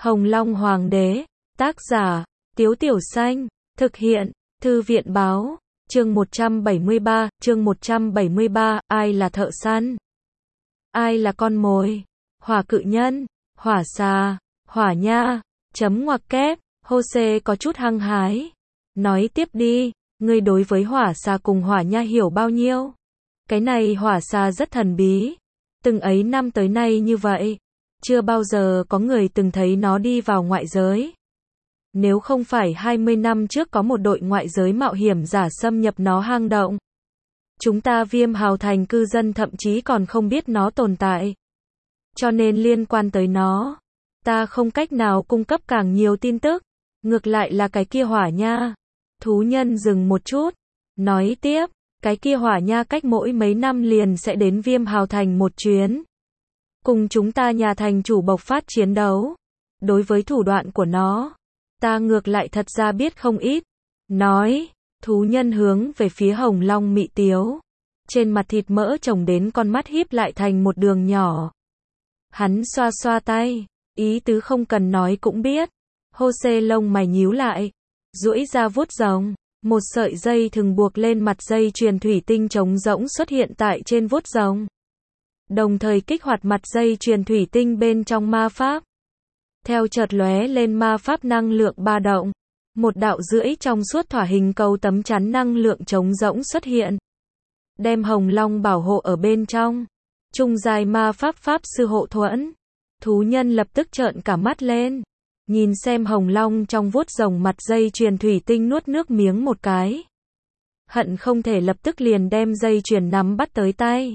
Hồng Long Hoàng đế, tác giả, Tiếu Tiểu Xanh, thực hiện, Thư viện báo, chương 173, ai là thợ săn? Ai là con mồi? Hỏa cự nhân, hỏa xà, hỏa nha, chấm ngoặc kép, Jose có chút hăng hái. Nói tiếp đi, ngươi đối với hỏa xà cùng hỏa nha hiểu bao nhiêu? Cái này hỏa xà rất thần bí. Từng ấy năm tới nay như vậy, chưa bao giờ có người từng thấy nó đi vào ngoại giới. Nếu không phải 20 năm trước có một đội ngoại giới mạo hiểm giả xâm nhập nó hang động, chúng ta Viêm Hào Thành cư dân thậm chí còn không biết nó tồn tại. Cho nên liên quan tới nó, ta không cách nào cung cấp càng nhiều tin tức. Ngược lại là cái kia hỏa nha. Thú nhân dừng một chút, nói tiếp, cái kia hỏa nha cách mỗi mấy năm liền sẽ đến Viêm Hào Thành một chuyến. Cùng chúng ta nhà thành chủ bộc phát chiến đấu. Đối với thủ đoạn của nó, ta ngược lại thật ra biết không ít. Nói, thú nhân hướng về phía Hồng Long mị tiếu. Trên mặt thịt mỡ chồng đến con mắt híp lại thành một đường nhỏ. Hắn xoa xoa tay, ý tứ không cần nói cũng biết. Jose lông mày nhíu lại, duỗi ra vuốt rồng, một sợi dây thừng buộc lên mặt dây chuyền thủy tinh trống rỗng xuất hiện tại trên vuốt rồng. Đồng thời kích hoạt mặt dây chuyền thủy tinh bên trong ma pháp. Theo chợt lóe lên ma pháp năng lượng ba động, một đạo rưỡi trong suốt thỏa hình cầu tấm chắn năng lượng trống rỗng xuất hiện, đem Hồng Long bảo hộ ở bên trong. Trung giai ma pháp pháp sư hộ thuẫn. Thú nhân lập tức trợn cả mắt lên, nhìn xem Hồng Long trong vuốt rồng mặt dây chuyền thủy tinh nuốt nước miếng một cái. Hận không thể lập tức liền đem dây chuyền nắm bắt tới tay.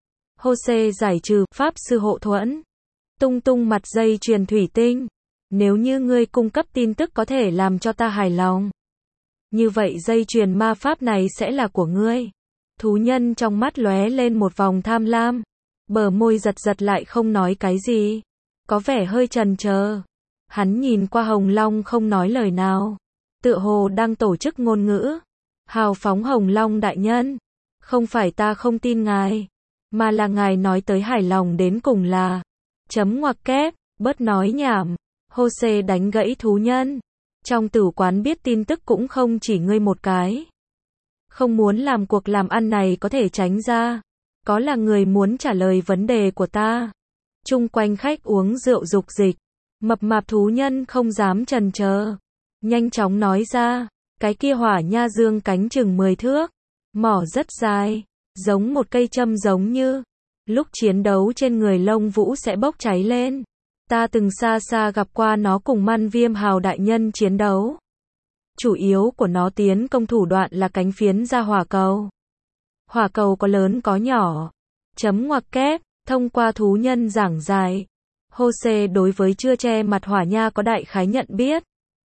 Jose giải trừ pháp sư hộ thuẫn. Tung tung mặt dây chuyền thủy tinh. Nếu như ngươi cung cấp tin tức có thể làm cho ta hài lòng, như vậy dây chuyền ma pháp này sẽ là của ngươi. Thú nhân trong mắt lóe lên một vòng tham lam. Bờ môi giật giật lại không nói cái gì. Có vẻ hơi chần chờ. Hắn nhìn qua Hồng Long không nói lời nào. Tựa hồ đang tổ chức ngôn ngữ. Hào phóng Hồng Long đại nhân. Không phải ta không tin ngài, mà là ngài nói tới hài lòng đến cùng là. Chấm ngoặc kép, bớt nói nhảm. Jose đánh gãy thú nhân. Trong tử quán biết tin tức cũng không chỉ ngươi một cái. Không muốn làm cuộc làm ăn này có thể tránh ra. Có là người muốn trả lời vấn đề của ta. Chung quanh khách uống rượu dục dịch. Mập mạp thú nhân không dám chần chờ. Nhanh chóng nói ra. Cái kia hỏa nha dương cánh chừng 10 thước. Mỏ rất dài. Giống một cây châm giống như. Lúc chiến đấu trên người lông vũ sẽ bốc cháy lên. Ta từng xa xa gặp qua nó cùng Man Viêm Hào đại nhân chiến đấu. Chủ yếu của nó tiến công thủ đoạn là cánh phiến ra hỏa cầu. Hỏa cầu có lớn có nhỏ. Chấm ngoặc kép, thông qua thú nhân giảng giải. Jose đối với chưa che mặt hỏa nha có đại khái nhận biết.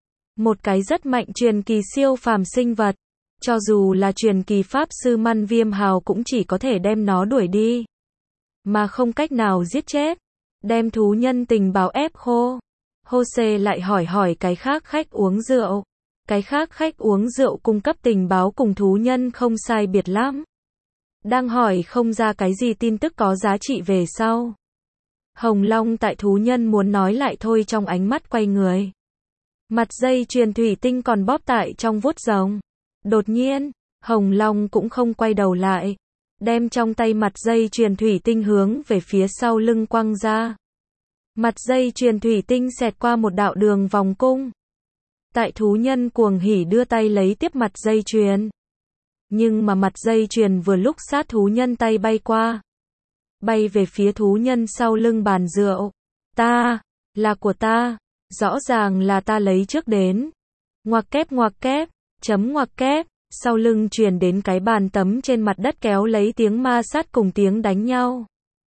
Một cái rất mạnh truyền kỳ siêu phàm sinh vật. Cho dù là truyền kỳ pháp sư Man Viêm Hào cũng chỉ có thể đem nó đuổi đi, mà không cách nào giết chết. Đem thú nhân tình báo ép khô. Jose lại hỏi cái khác khách uống rượu. Cái khác khách uống rượu cung cấp tình báo cùng thú nhân không sai biệt lắm. Đang hỏi không ra cái gì tin tức có giá trị về sau. Hồng Long tại thú nhân muốn nói lại thôi trong ánh mắt quay người. Mặt dây chuyền thủy tinh còn bóp tại trong vuốt rồng. Đột nhiên, Hồng Long cũng không quay đầu lại. Đem trong tay mặt dây chuyền thủy tinh hướng về phía sau lưng quăng ra. Mặt dây chuyền thủy tinh xẹt qua một đạo đường vòng cung. Tại thú nhân cuồng hỉ đưa tay lấy tiếp mặt dây chuyền. Nhưng mà mặt dây chuyền vừa lúc sát thú nhân tay bay qua. Bay về phía thú nhân sau lưng bàn rượu. Ta, là của ta. Rõ ràng là ta lấy trước đến. Ngoặc kép, chấm ngoặc kép. Sau lưng truyền đến cái bàn tấm trên mặt đất kéo lấy tiếng ma sát cùng tiếng đánh nhau.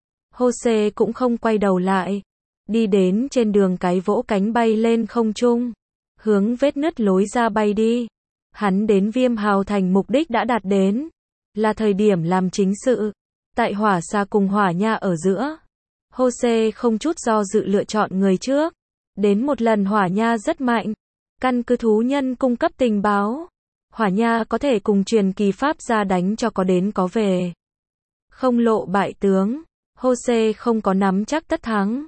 Jose cũng không quay đầu lại. Đi đến trên đường cái vỗ cánh bay lên không trung. Hướng vết nứt lối ra bay đi. Hắn đến Viêm Hào Thành mục đích đã đạt đến. Là thời điểm làm chính sự. Tại hỏa xà cùng hỏa nha ở giữa. Jose không chút do dự lựa chọn người trước. Đến một lần hỏa nha rất mạnh. Căn cứ thú nhân cung cấp tình báo. Hỏa nha có thể cùng truyền kỳ pháp ra đánh cho có đến có về. Không lộ bại tướng. Jose không có nắm chắc tất thắng.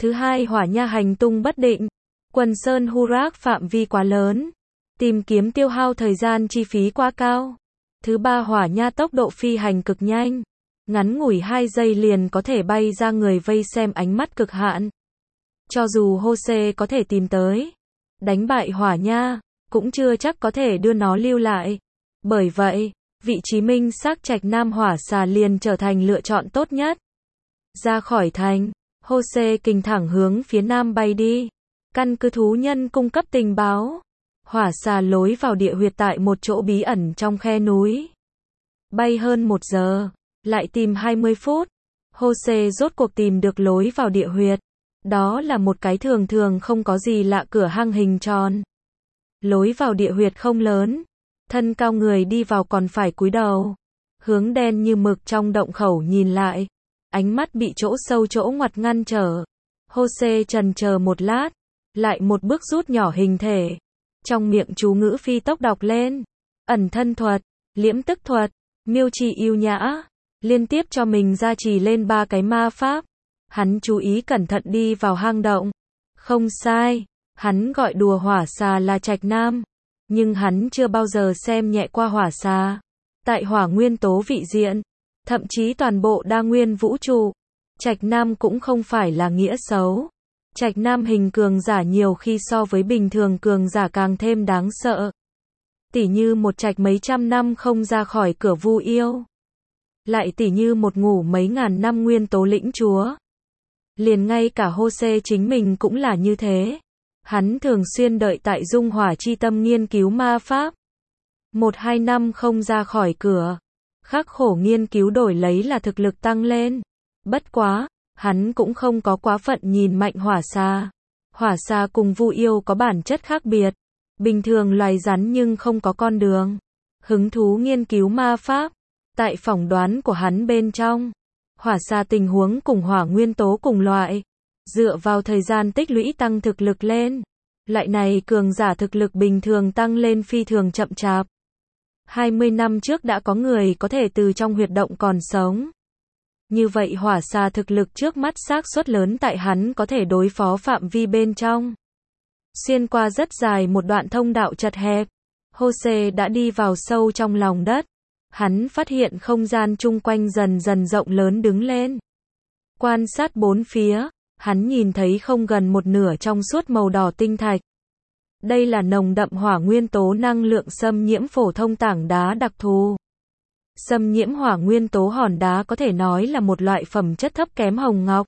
Thứ hai, hỏa nha hành tung bất định. Quần sơn Hurak phạm vi quá lớn. Tìm kiếm tiêu hao thời gian chi phí quá cao. Thứ ba, hỏa nha tốc độ phi hành cực nhanh. Ngắn ngủi 2 giây liền có thể bay ra người vây xem, ánh mắt cực hạn. Cho dù Hosea có thể tìm tới, đánh bại hỏa nha, cũng chưa chắc có thể đưa nó lưu lại. Bởi vậy, vị trí minh xác Trạch Nam hỏa xà liền trở thành lựa chọn tốt nhất. Ra khỏi thành, Hosea kình thẳng hướng phía nam bay đi. Căn cứ thú nhân cung cấp tình báo, hỏa xà lối vào địa huyệt tại một chỗ bí ẩn trong khe núi. Bay hơn 1 giờ, lại tìm 20 phút, Hosea rốt cuộc tìm được lối vào địa huyệt. Đó là một cái thường thường không có gì lạ cửa hang hình tròn. Lối vào địa huyệt không lớn, thân cao người đi vào còn phải cúi đầu, hướng đen như mực trong động khẩu nhìn lại, ánh mắt bị chỗ sâu chỗ ngoặt ngăn trở. Hosea chần chờ một lát, lại một bước rút nhỏ hình thể, trong miệng chú ngữ phi tốc đọc lên, ẩn thân thuật, liễm tức thuật, miêu trì yêu nhã, liên tiếp cho mình gia trì lên 3 cái ma pháp. Hắn chú ý cẩn thận đi vào hang động. Không sai, hắn gọi đùa hỏa xà là Trạch Nam, nhưng hắn chưa bao giờ xem nhẹ qua hỏa xà. Tại hỏa nguyên tố vị diện, thậm chí toàn bộ đa nguyên vũ trụ, Trạch Nam cũng không phải là nghĩa xấu. Trạch Nam hình cường giả nhiều khi so với bình thường cường giả càng thêm đáng sợ. Tỉ như một trạch mấy trăm năm không ra khỏi cửa Vu Yêu. Lại tỉ như một ngủ mấy ngàn năm nguyên tố lĩnh chúa. Liền ngay cả Hosea chính mình cũng là như thế. Hắn thường xuyên đợi tại Dung Hỏa Chi Tâm nghiên cứu ma pháp. 1-2 năm không ra khỏi cửa. Khắc khổ nghiên cứu đổi lấy là thực lực tăng lên. Bất quá, hắn cũng không có quá phận nhìn mạnh hỏa xà. Hỏa xà cùng Vu Yêu có bản chất khác biệt. Bình thường loài rắn nhưng không có con đường. Hứng thú nghiên cứu ma pháp. Tại phỏng đoán của hắn bên trong, hỏa xà tình huống cùng hỏa nguyên tố cùng loại, dựa vào thời gian tích lũy tăng thực lực lên. Loại này cường giả thực lực bình thường tăng lên phi thường chậm chạp. 20 năm trước đã có người có thể từ trong huyệt động còn sống. Như vậy hỏa xà thực lực trước mắt xác suất lớn tại hắn có thể đối phó phạm vi bên trong. Xuyên qua rất dài một đoạn thông đạo chật hẹp, Hosea đã đi vào sâu trong lòng đất. Hắn phát hiện không gian chung quanh dần dần rộng lớn đứng lên. Quan sát bốn phía, hắn nhìn thấy không gần một nửa trong suốt màu đỏ tinh thạch. Đây là nồng đậm hỏa nguyên tố năng lượng xâm nhiễm phổ thông tảng đá đặc thù. Xâm nhiễm hỏa nguyên tố hòn đá có thể nói là một loại phẩm chất thấp kém hồng ngọc.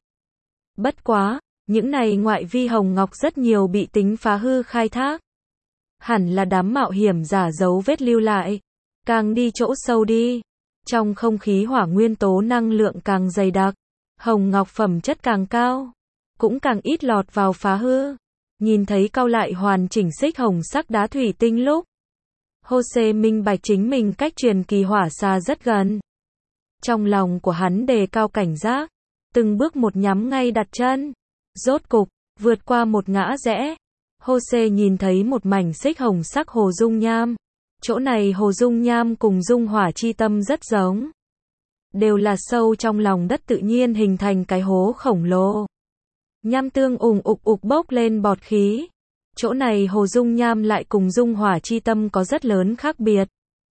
Bất quá, những này ngoại vi hồng ngọc rất nhiều bị tính phá hư khai thác. Hẳn là đám mạo hiểm giả dấu vết lưu lại. Càng đi chỗ sâu đi, trong không khí hỏa nguyên tố năng lượng càng dày đặc, hồng ngọc phẩm chất càng cao, cũng càng ít lọt vào phá hư. Nhìn thấy cau lại hoàn chỉnh xích hồng sắc đá thủy tinh lúc, Hosea minh bạch chính mình cách truyền kỳ hỏa xà rất gần. Trong lòng của hắn đề cao cảnh giác, từng bước một nhắm ngay đặt chân. Rốt cục, vượt qua một ngã rẽ, Hosea nhìn thấy một mảnh xích hồng sắc hồ dung nham. Chỗ này hồ dung nham cùng Dung Hỏa Chi Tâm rất giống. Đều là sâu trong lòng đất tự nhiên hình thành cái hố khổng lồ. Nham tương ủng ục bốc lên bọt khí. Chỗ này hồ dung nham lại cùng Dung Hỏa Chi Tâm có rất lớn khác biệt.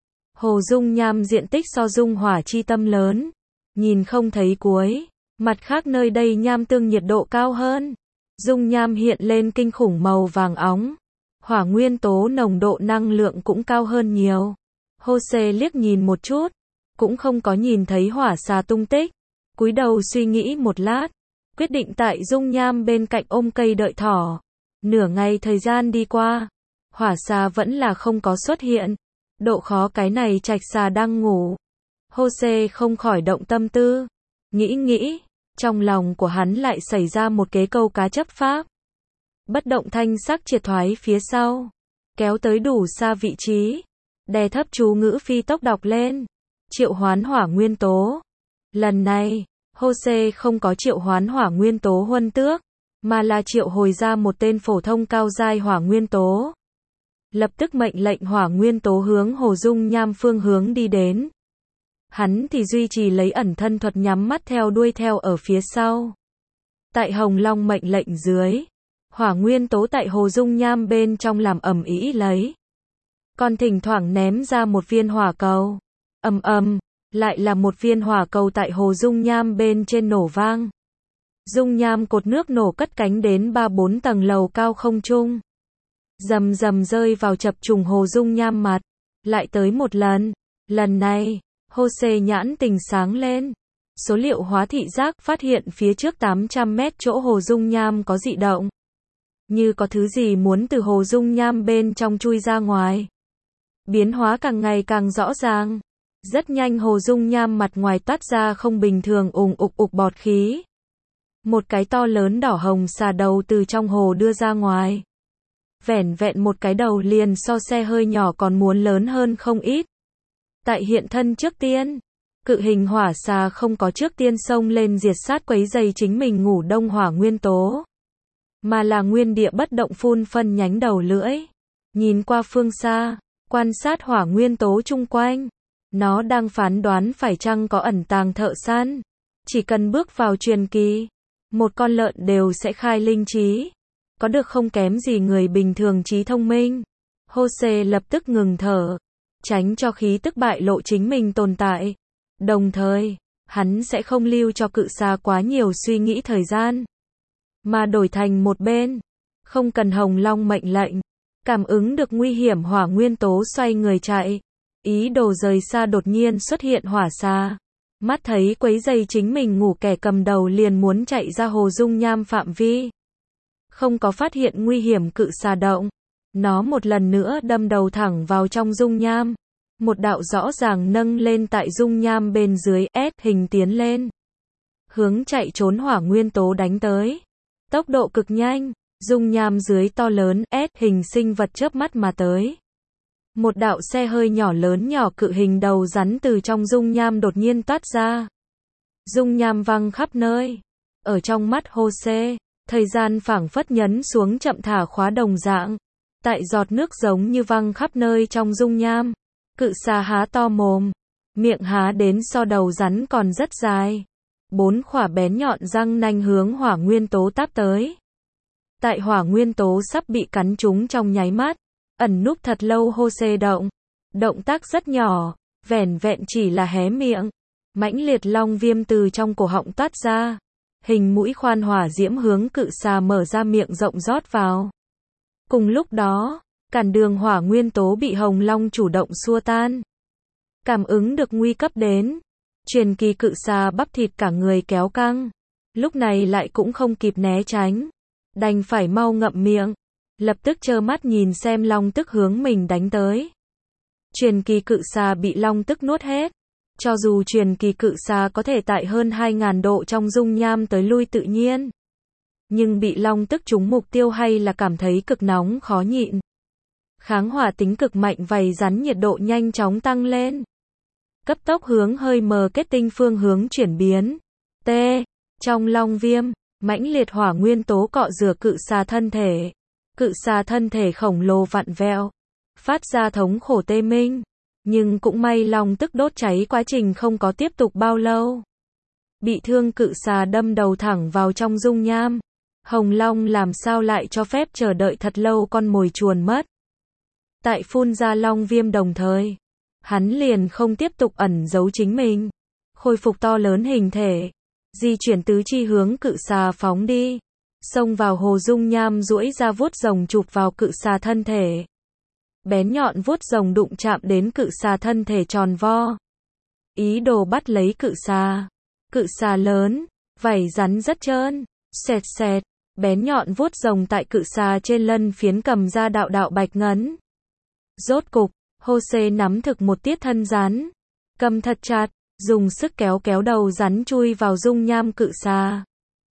Hồ dung nham diện tích so Dung Hỏa Chi Tâm lớn, nhìn không thấy cuối. Mặt khác nơi đây nham tương nhiệt độ cao hơn. Dung nham hiện lên kinh khủng màu vàng óng. Hỏa nguyên tố nồng độ năng lượng cũng cao hơn nhiều. Hosea liếc nhìn một chút, cũng không có nhìn thấy hỏa xà tung tích. Cúi đầu suy nghĩ một lát, quyết định tại dung nham bên cạnh ôm cây đợi thỏ. Nửa ngày thời gian đi qua, hỏa xà vẫn là không có xuất hiện. Độ khó cái này Trạch xà đang ngủ. Hosea không khỏi động tâm tư. Nghĩ, trong lòng của hắn lại xảy ra một kế câu cá chấp pháp. Bất động thanh sắc triệt thoái phía sau, kéo tới đủ xa vị trí, đè thấp chú ngữ phi tốc đọc lên, triệu hoán hỏa nguyên tố. Lần này, Hosea không có triệu hoán hỏa nguyên tố huân tước, mà là triệu hồi ra một tên phổ thông cao giai hỏa nguyên tố. Lập tức mệnh lệnh hỏa nguyên tố hướng hồ dung nham phương hướng đi đến. Hắn thì duy trì lấy ẩn thân thuật nhắm mắt theo đuôi theo ở phía sau. Tại Hồng Long mệnh lệnh dưới, hỏa nguyên tố tại hồ dung nham bên trong làm ầm ĩ lấy. Còn thỉnh thoảng ném ra một viên hỏa cầu. Ầm ầm, lại là một viên hỏa cầu tại hồ dung nham bên trên nổ vang. Dung nham cột nước nổ cất cánh đến 3-4 tầng lầu cao không trung. Rầm rầm rơi vào chập trùng hồ dung nham mặt. Lại tới một lần. Lần này, Jose nhãn tình sáng lên. Số liệu hóa thị giác phát hiện phía trước 800 mét chỗ hồ dung nham có dị động. Như có thứ gì muốn từ hồ dung nham bên trong chui ra ngoài. Biến hóa càng ngày càng rõ ràng. Rất nhanh hồ dung nham mặt ngoài toát ra không bình thường ùng ục bọt khí. Một cái to lớn đỏ hồng xà đầu từ trong hồ đưa ra ngoài. Vẻn vẹn một cái đầu liền so xe hơi nhỏ còn muốn lớn hơn không ít. Tại hiện thân trước tiên, cự hình hỏa xà không có trước tiên xông lên diệt sát quấy rầy chính mình ngủ đông hỏa nguyên tố, mà là nguyên địa bất động phun phân nhánh đầu lưỡi. Nhìn qua phương xa, quan sát hỏa nguyên tố chung quanh, nó đang phán đoán phải chăng có ẩn tàng thợ săn. Chỉ cần bước vào truyền kỳ, một con lợn đều sẽ khai linh trí. Có được không kém gì người bình thường trí thông minh. Jose lập tức ngừng thở, tránh cho khí tức bại lộ chính mình tồn tại. Đồng thời, hắn sẽ không lưu cho cự xà quá nhiều suy nghĩ thời gian, mà đổi thành một bên. Không cần Hồng Long mệnh lệnh, cảm ứng được nguy hiểm hỏa nguyên tố xoay người chạy. Ý đồ rời xa đột nhiên xuất hiện hỏa xà. Mắt thấy quấy rầy chính mình ngủ kẻ cầm đầu liền muốn chạy ra hồ dung nham phạm vi. Không có phát hiện nguy hiểm cự xà động. Nó một lần nữa đâm đầu thẳng vào trong dung nham. Một đạo rõ ràng nâng lên tại dung nham bên dưới S hình tiến lên. Hướng chạy trốn hỏa nguyên tố đánh tới. Tốc độ cực nhanh, dung nham dưới to lớn S hình sinh vật chớp mắt mà tới. Một đạo xe hơi nhỏ lớn nhỏ cự hình đầu rắn từ trong dung nham đột nhiên toát ra. Dung nham văng khắp nơi. Ở trong mắt Jose, thời gian phảng phất nhấn xuống chậm thả khóa đồng dạng. Tại giọt nước giống như văng khắp nơi trong dung nham. Cự xà há to mồm, miệng há đến so đầu rắn còn rất dài. 4 khỏa bén nhọn răng nanh hướng hỏa nguyên tố táp tới. Tại hỏa nguyên tố sắp bị cắn trúng trong nháy mắt, ẩn núp thật lâu Jose động. Động tác rất nhỏ, vẻn vẹn chỉ là hé miệng. Mãnh liệt long viêm từ trong cổ họng toát ra. Hình mũi khoan hỏa diễm hướng cự xà mở ra miệng rộng rót vào. Cùng lúc đó, cản đường hỏa nguyên tố bị Hồng Long chủ động xua tan. Cảm ứng được nguy cấp đến. Truyền kỳ cự xà bắp thịt cả người kéo căng. Lúc này lại cũng không kịp né tránh. Đành phải mau ngậm miệng. Lập tức trơ mắt nhìn xem long tức hướng mình đánh tới. Truyền kỳ cự xà bị long tức nuốt hết. Cho dù truyền kỳ cự xà có thể tại hơn 2.000 độ trong dung nham tới lui tự nhiên. Nhưng bị long tức trúng mục tiêu hay là cảm thấy cực nóng khó nhịn. Kháng hỏa tính cực mạnh vầy rắn nhiệt độ nhanh chóng tăng lên. Cấp tốc hướng hơi mờ kết tinh phương hướng chuyển biến. T. Trong long viêm, mãnh liệt hỏa nguyên tố cọ rửa cự xà thân thể. Cự xà thân thể khổng lồ vặn vẹo, phát ra thống khổ tê minh. Nhưng cũng may long tức đốt cháy quá trình không có tiếp tục bao lâu. Bị thương cự xà đâm đầu thẳng vào trong dung nham. Hồng Long làm sao lại cho phép chờ đợi thật lâu con mồi chuồn mất. Tại phun ra long viêm đồng thời, hắn liền không tiếp tục ẩn giấu chính mình. Khôi phục to lớn hình thể, di chuyển tứ chi hướng cự xà phóng đi. Xông vào hồ dung nham duỗi ra vuốt rồng chụp vào cự xà thân thể. Bén nhọn vuốt rồng đụng chạm đến cự xà thân thể tròn vo. Ý đồ bắt lấy cự xà. Cự xà lớn, vảy rắn rất trơn, sệt sệt. Bén nhọn vuốt rồng tại cự xà trên lân phiến cầm ra đạo đạo bạch ngấn. Rốt cục, Jose nắm thực một tiết thân rắn. Cầm thật chặt, dùng sức kéo kéo đầu rắn chui vào dung nham cự xà.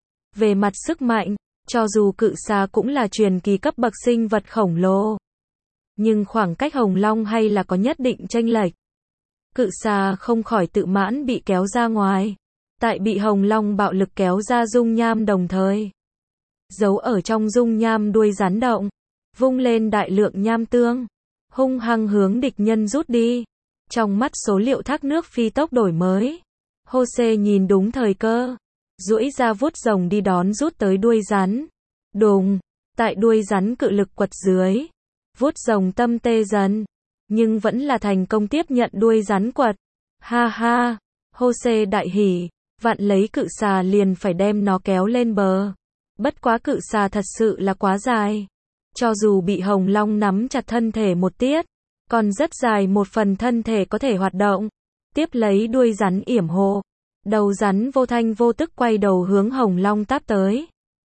Về mặt sức mạnh, cho dù cự xà cũng là truyền kỳ cấp bậc sinh vật khổng lồ. Nhưng khoảng cách Hồng Long hay là có nhất định chênh lệch. Cự xà không khỏi tự mãn bị kéo ra ngoài. Tại bị Hồng Long bạo lực kéo ra dung nham đồng thời. Giấu ở trong dung nham đuôi rắn động. Vung lên đại lượng nham tương. Hung hăng hướng địch nhân rút đi. Trong mắt số liệu thác nước phi tốc đổi mới. Jose nhìn đúng thời cơ. duỗi ra vuốt rồng đi đón rút tới đuôi rắn. Đùng, tại đuôi rắn cự lực quật dưới, vuốt rồng tâm tê dần, nhưng vẫn là thành công tiếp nhận đuôi rắn quật. Ha ha, Jose đại hỉ, vặn lấy cự xà liền phải đem nó kéo lên bờ. Bất quá cự xà thật sự là quá dài. Cho dù bị Hồng Long nắm chặt thân thể một tiết, còn rất dài một phần thân thể có thể hoạt động. Tiếp lấy đuôi rắn yểm hộ. Đầu rắn vô thanh vô tức quay đầu hướng Hồng Long táp tới.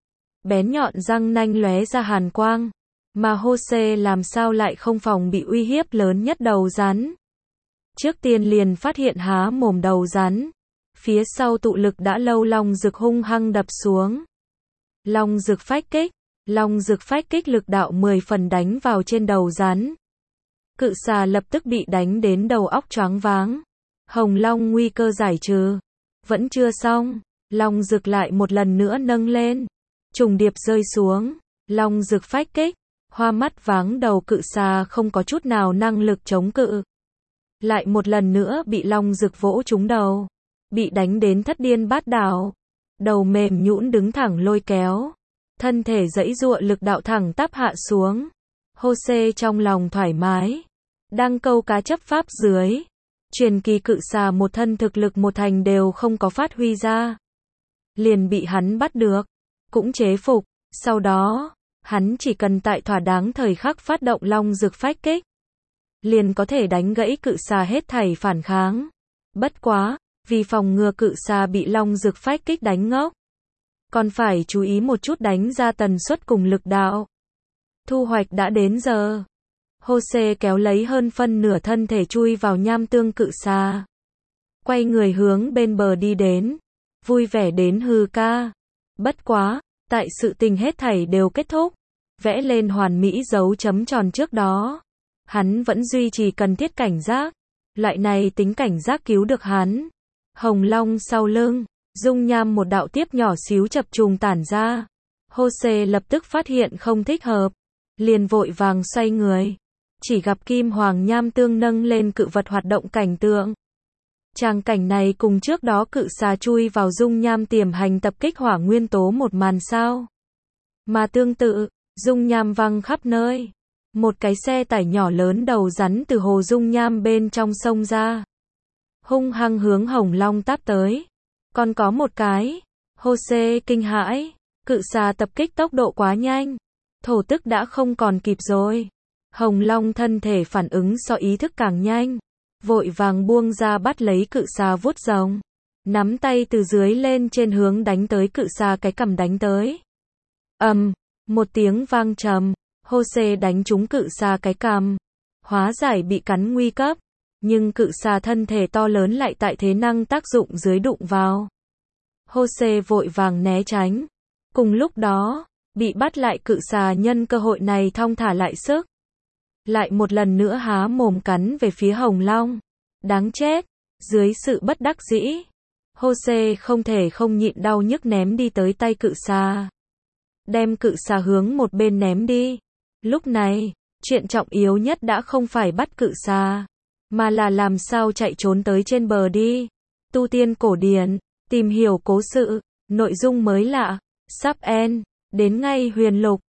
Bén nhọn răng nanh lóe ra hàn quang. Mà Jose làm sao lại không phòng bị uy hiếp lớn nhất đầu rắn. Trước tiên liền phát hiện há mồm đầu rắn. Phía sau tụ lực đã lâu long dực hung hăng đập xuống. Long dực phách kích. Long dực phách kích lực đạo 10 phần đánh vào trên đầu rắn. Cự xà lập tức bị đánh đến đầu óc choáng váng. Hồng Long nguy cơ giải trừ. Vẫn chưa xong. Long dực lại một lần nữa nâng lên. Trùng điệp rơi xuống. Long dực phách kích. Hoa mắt váng đầu cự xà không có chút nào năng lực chống cự. Lại một lần nữa bị long dực vỗ trúng đầu. Bị đánh đến thất điên bát đảo. Đầu mềm nhũn đứng thẳng lôi kéo. Thân thể giãy giụa lực đạo thẳng tắp hạ xuống. Jose trong lòng thoải mái. Đang câu cá chấp pháp dưới. Truyền kỳ cự xà một thân thực lực một thành đều không có phát huy ra. Liền bị hắn bắt được. Cũng chế phục. Sau đó, hắn chỉ cần tại thỏa đáng thời khắc phát động long dực phách kích. Liền có thể đánh gãy cự xà hết thảy phản kháng. Bất quá, vì phòng ngừa cự xà bị long dực phách kích đánh ngốc. Còn phải chú ý một chút đánh ra tần suất cùng lực đạo. Thu hoạch đã đến giờ. Jose kéo lấy hơn phân nửa thân thể chui vào nham tương cự xà. Quay người hướng bên bờ đi đến. Vui vẻ đến hừ ca. Bất quá, tại sự tình hết thảy đều kết thúc. Vẽ lên hoàn mỹ dấu chấm tròn trước đó. Hắn vẫn duy trì cần thiết cảnh giác. Loại này tính cảnh giác cứu được hắn. Hồng Long sau lưng. Dung nham một đạo tiếp nhỏ xíu chập trùng tản ra. Jose lập tức phát hiện không thích hợp. Liền vội vàng xoay người. Chỉ gặp kim hoàng nham tương nâng lên cự vật hoạt động cảnh tượng. Tràng cảnh này cùng trước đó cự xà chui vào dung nham tiềm hành tập kích hỏa nguyên tố một màn sao. Mà tương tự, dung nham văng khắp nơi. Một cái xe tải nhỏ lớn đầu rắn từ hồ dung nham bên trong sông ra. Hung hăng hướng Hồng Long táp tới. Còn có một cái. Jose kinh hãi. Cự xà tập kích tốc độ quá nhanh. Thổ tức đã không còn kịp rồi. Hồng Long thân thể phản ứng so ý thức càng nhanh. Vội vàng buông ra bắt lấy cự xà vuốt rồng. Nắm tay từ dưới lên trên hướng đánh tới cự xà cái cằm đánh tới. Một tiếng vang trầm. Jose đánh trúng cự xà cái cằm. Hóa giải bị cắn nguy cấp. Nhưng cự xà thân thể to lớn lại tại thế năng tác dụng dưới đụng vào. Jose vội vàng né tránh. Cùng lúc đó, bị bắt lại cự xà nhân cơ hội này thong thả lại sức. Lại một lần nữa há mồm cắn về phía Hồng Long. Đáng chết. Dưới sự bất đắc dĩ, Jose không thể không nhịn đau nhức ném đi tới tay cự xà. Đem cự xà hướng một bên ném đi. Lúc này, chuyện trọng yếu nhất đã không phải bắt cự xà, mà là làm sao chạy trốn tới trên bờ đi. Tu tiên cổ điển, tìm hiểu cố sự, nội dung mới lạ, sub en, đến ngay huyền lục.